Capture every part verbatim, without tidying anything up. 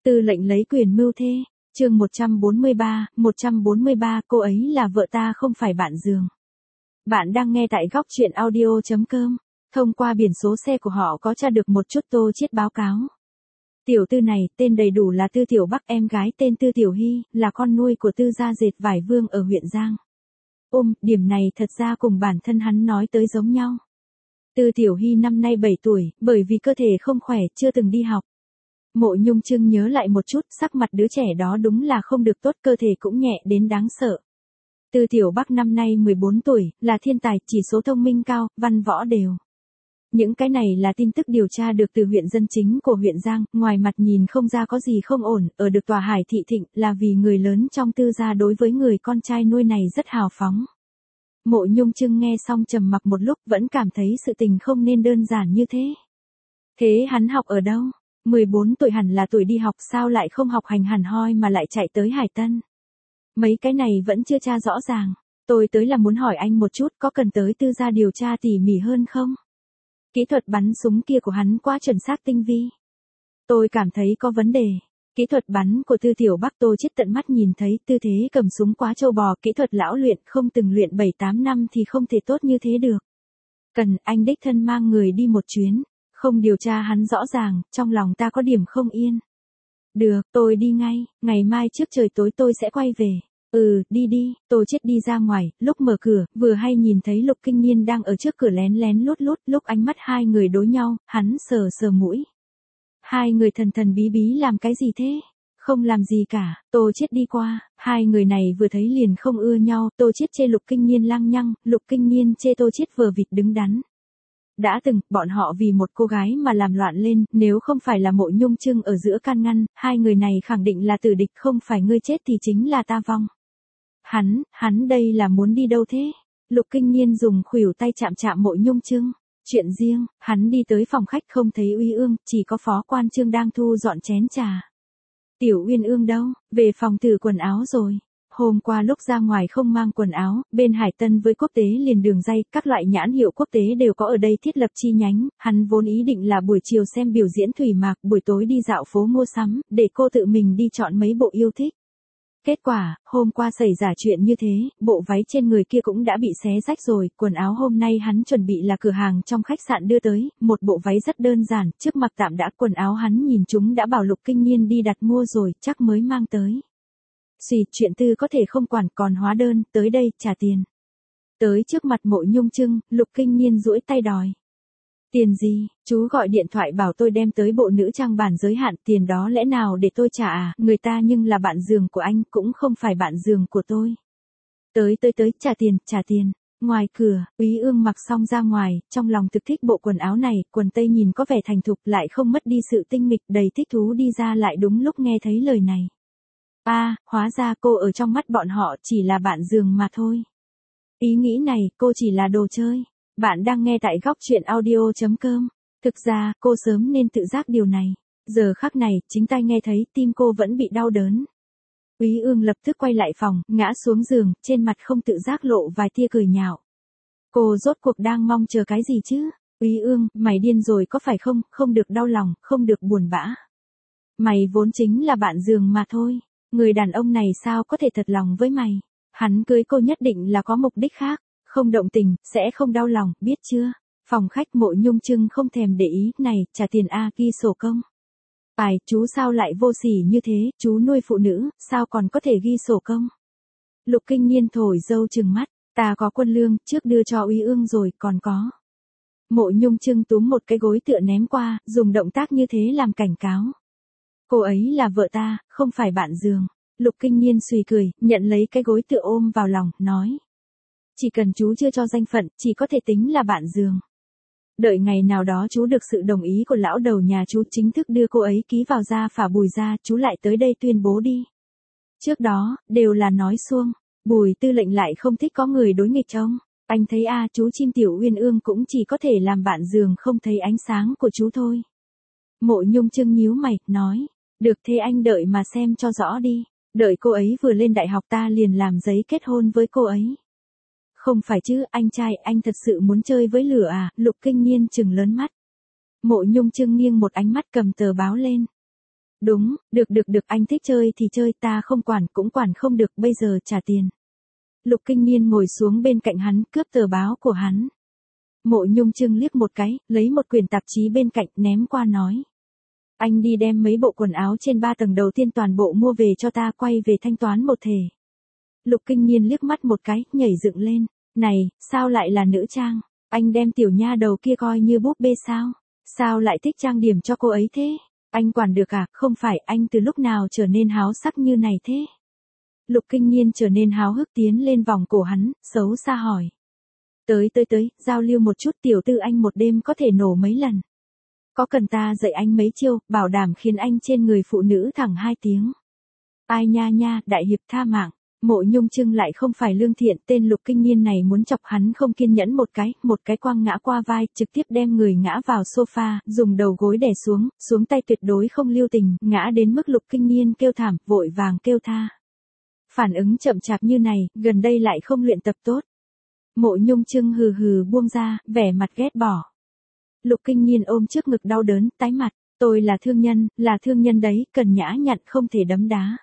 Tư lệnh lấy quyền mưu thê, chương một trăm bốn mươi ba, một trăm bốn mươi ba cô ấy là vợ ta không phải bạn giường. Bạn đang nghe tại góc truyện audio chấm com, thông qua biển số xe của họ có tra được một chút Tô Chiết báo cáo. Tiểu Tư này, tên đầy đủ là Tư Tiểu Bắc, em gái tên Tư Tiểu Hy, là con nuôi của Tư gia dệt vải Vương ở huyện Giang. Ôm, điểm này thật ra cùng bản thân hắn nói tới giống nhau. Tư Tiểu Hy năm nay bảy tuổi, bởi vì cơ thể không khỏe, chưa từng đi học. Mộ Nhung Trưng nhớ lại một chút, sắc mặt đứa trẻ đó đúng là không được tốt, cơ thể cũng nhẹ đến đáng sợ. Tư Tiểu Bắc năm nay mười bốn tuổi, là thiên tài, chỉ số thông minh cao, văn võ đều. Những cái này là tin tức điều tra được từ huyện dân chính của huyện Giang, ngoài mặt nhìn không ra có gì không ổn, ở được tòa Hải Thị Thịnh, là vì người lớn trong Tư gia đối với người con trai nuôi này rất hào phóng. Mộ Nhung Trưng nghe xong trầm mặc một lúc, vẫn cảm thấy sự tình không nên đơn giản như thế. Thế hắn học ở đâu? mười bốn tuổi hẳn là tuổi đi học, sao lại không học hành hẳn hoi mà lại chạy tới Hải Tân? Mấy cái này vẫn chưa tra rõ ràng. Tôi tới là muốn hỏi anh một chút, có cần tới Tư gia điều tra tỉ mỉ hơn không? Kỹ thuật bắn súng kia của hắn quá chuẩn xác tinh vi. Tôi cảm thấy có vấn đề. Kỹ thuật bắn của Tư Tiểu Bắc Tô Chiết tận mắt nhìn thấy, tư thế cầm súng quá trâu bò, kỹ thuật lão luyện, không từng luyện bảy tám năm thì không thể tốt như thế được. Cần anh đích thân mang người đi một chuyến, không điều tra hắn rõ ràng, trong lòng ta có điểm không yên. Được, tôi đi ngay, ngày mai trước trời tối tôi sẽ quay về. Ừ, đi đi, Tô Chiết đi ra ngoài, lúc mở cửa, vừa hay nhìn thấy Lục Kinh Niên đang ở trước cửa lén lén lút lút, lúc ánh mắt hai người đối nhau, hắn sờ sờ mũi. Hai người thần thần bí bí làm cái gì thế? Không làm gì cả, Tô Chiết đi qua, hai người này vừa thấy liền không ưa nhau, Tô Chiết chê Lục Kinh Niên lăng nhăng, Lục Kinh Niên chê Tô Chiết vờ vịt đứng đắn. Đã từng, bọn họ vì một cô gái mà làm loạn lên, nếu không phải là Mộ Nhung Trưng ở giữa can ngăn, hai người này khẳng định là tử địch, không phải ngươi chết thì chính là ta vong. Hắn, hắn đây là muốn đi đâu thế? Lục Kinh Niên dùng khuỷu tay chạm chạm Mộ Nhung Trưng. Chuyện riêng, hắn đi tới phòng khách không thấy Uy Ương, chỉ có Phó Quan Trương đang thu dọn chén trà. Tiểu Uyên Ương đâu? Về phòng thử quần áo rồi. Hôm qua lúc ra ngoài không mang quần áo, bên Hải Tân với quốc tế liền đường dây, các loại nhãn hiệu quốc tế đều có ở đây thiết lập chi nhánh, hắn vốn ý định là buổi chiều xem biểu diễn thủy mạc, buổi tối đi dạo phố mua sắm, để cô tự mình đi chọn mấy bộ yêu thích. Kết quả, hôm qua xảy ra chuyện như thế, bộ váy trên người kia cũng đã bị xé rách rồi, quần áo hôm nay hắn chuẩn bị là cửa hàng trong khách sạn đưa tới, một bộ váy rất đơn giản, trước mặt tạm đã, quần áo hắn nhìn chúng đã bảo Lục Kinh Niên đi đặt mua rồi, chắc mới mang tới. Xì, chuyện tư có thể không quản, còn hóa đơn, tới đây, trả tiền. Tới trước mặt Mộ Nhung Trưng, Lục Kinh Niên duỗi tay đòi. Tiền gì, chú gọi điện thoại bảo tôi đem tới bộ nữ trang bản giới hạn, tiền đó lẽ nào để tôi trả à, người ta nhưng là bạn giường của anh, cũng không phải bạn giường của tôi. Tới tới tới, trả tiền, trả tiền. Ngoài cửa, Úy Ương mặc xong ra ngoài, trong lòng thực thích bộ quần áo này, quần tây nhìn có vẻ thành thục lại không mất đi sự tinh nghịch, đầy thích thú đi ra lại đúng lúc nghe thấy lời này. A, à, hóa ra cô ở trong mắt bọn họ chỉ là bạn giường mà thôi. Ý nghĩ này, cô chỉ là đồ chơi. Bạn đang nghe tại góc truyện audio chấm com. Thực ra, cô sớm nên tự giác điều này. Giờ khắc này, chính tai nghe thấy, tim cô vẫn bị đau đớn. Úy Ương lập tức quay lại phòng, ngã xuống giường, trên mặt không tự giác lộ vài tia cười nhạo. Cô rốt cuộc đang mong chờ cái gì chứ? Úy Ương, mày điên rồi có phải không, không được đau lòng, không được buồn bã. Mày vốn chính là bạn giường mà thôi. Người đàn ông này sao có thể thật lòng với mày? Hắn cưới cô nhất định là có mục đích khác. Không động tình, sẽ không đau lòng, biết chưa? Phòng khách Mộ Nhung Trưng không thèm để ý, này, trả tiền a, ghi sổ công. Ai, chú sao lại vô sỉ như thế, chú nuôi phụ nữ, sao còn có thể ghi sổ công? Lục Kinh Niên thổi dâu trừng mắt, ta có quân lương, trước đưa cho Úy Ương rồi, còn có. Mộ Nhung Trưng túm một cái gối tựa ném qua, dùng động tác như thế làm cảnh cáo. Cô ấy là vợ ta, không phải bạn giường. Lục Kinh Niên suy cười, nhận lấy cái gối tựa ôm vào lòng, nói. Chỉ cần chú chưa cho danh phận, chỉ có thể tính là bạn giường. Đợi ngày nào đó chú được sự đồng ý của lão đầu nhà chú chính thức đưa cô ấy ký vào gia phả Bùi gia, chú lại tới đây tuyên bố đi. Trước đó, đều là nói suông, Bùi tư lệnh lại không thích có người đối nghịch ông. Anh thấy a à, chú chim Tiểu Uyên Ương cũng chỉ có thể làm bạn giường không thấy ánh sáng của chú thôi. Mộ Nhung Trưng nhíu mày, nói. Được thế anh đợi mà xem cho rõ đi. Đợi cô ấy vừa lên đại học ta liền làm giấy kết hôn với cô ấy. Không phải chứ, anh trai, anh thật sự muốn chơi với lửa à? Lục Kinh Niên trừng lớn mắt. Mộ Nhung Trưng nghiêng một ánh mắt cầm tờ báo lên. Đúng, được được được, anh thích chơi thì chơi, ta không quản, cũng quản không được, bây giờ trả tiền. Lục Kinh Niên ngồi xuống bên cạnh hắn, cướp tờ báo của hắn. Mộ Nhung Trưng liếc một cái, lấy một quyển tạp chí bên cạnh ném qua nói. Anh đi đem mấy bộ quần áo trên ba tầng đầu tiên toàn bộ mua về cho ta, quay về thanh toán một thể. Lục Kinh Niên liếc mắt một cái, nhảy dựng lên. Này, sao lại là nữ trang? Anh đem tiểu nha đầu kia coi như búp bê sao? Sao lại thích trang điểm cho cô ấy thế? Anh quản được à? Không phải, anh từ lúc nào trở nên háo sắc như này thế? Lục Kinh Niên trở nên háo hức tiến lên vòng cổ hắn, xấu xa hỏi. Tới tới tới, giao lưu một chút, tiểu tư anh một đêm có thể nổ mấy lần. Có cần ta dạy anh mấy chiêu, bảo đảm khiến anh trên người phụ nữ thẳng hai tiếng. Ai nha nha, đại hiệp tha mạng. Mộ Nhung Trưng lại không phải lương thiện, tên Lục Kinh Niên này muốn chọc hắn không kiên nhẫn một cái, một cái quăng ngã qua vai, trực tiếp đem người ngã vào sofa, dùng đầu gối đè xuống, xuống tay tuyệt đối không lưu tình, ngã đến mức Lục Kinh Niên kêu thảm, vội vàng kêu tha. Phản ứng chậm chạp như này, gần đây lại không luyện tập tốt. Mộ Nhung Trưng hừ hừ buông ra, vẻ mặt ghét bỏ. Lục Kinh Niên ôm trước ngực đau đớn, tái mặt, tôi là thương nhân, là thương nhân đấy, cần nhã nhặn không thể đấm đá.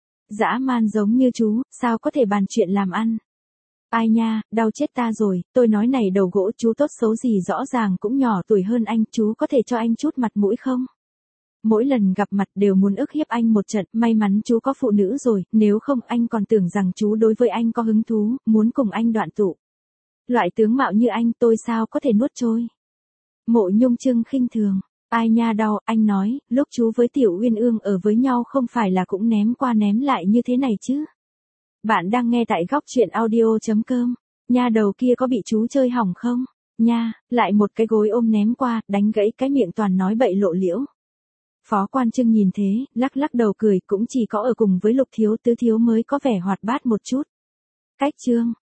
Dã man giống như chú, sao có thể bàn chuyện làm ăn. Ai nha, đau chết ta rồi, tôi nói này đầu gỗ, chú tốt xấu gì rõ ràng cũng nhỏ tuổi hơn anh, chú có thể cho anh chút mặt mũi không? Mỗi lần gặp mặt đều muốn ức hiếp anh một trận, may mắn chú có phụ nữ rồi, nếu không anh còn tưởng rằng chú đối với anh có hứng thú, muốn cùng anh đoạn tụ. Loại tướng mạo như anh tôi sao có thể nuốt trôi. Mộ Nhung Trưng khinh thường. Ai nha đau, anh nói, lúc chú với Tiểu Uyên Ương ở với nhau không phải là cũng ném qua ném lại như thế này chứ. Bạn đang nghe tại góc truyện audio chấm com. Nha đầu kia có bị chú chơi hỏng không? Nha, lại một cái gối ôm ném qua, đánh gãy cái miệng toàn nói bậy lộ liễu. Phó Quan Trưng nhìn thế, lắc lắc đầu cười, cũng chỉ có ở cùng với Lục Thiếu Tứ Thiếu mới có vẻ hoạt bát một chút. Cách chương.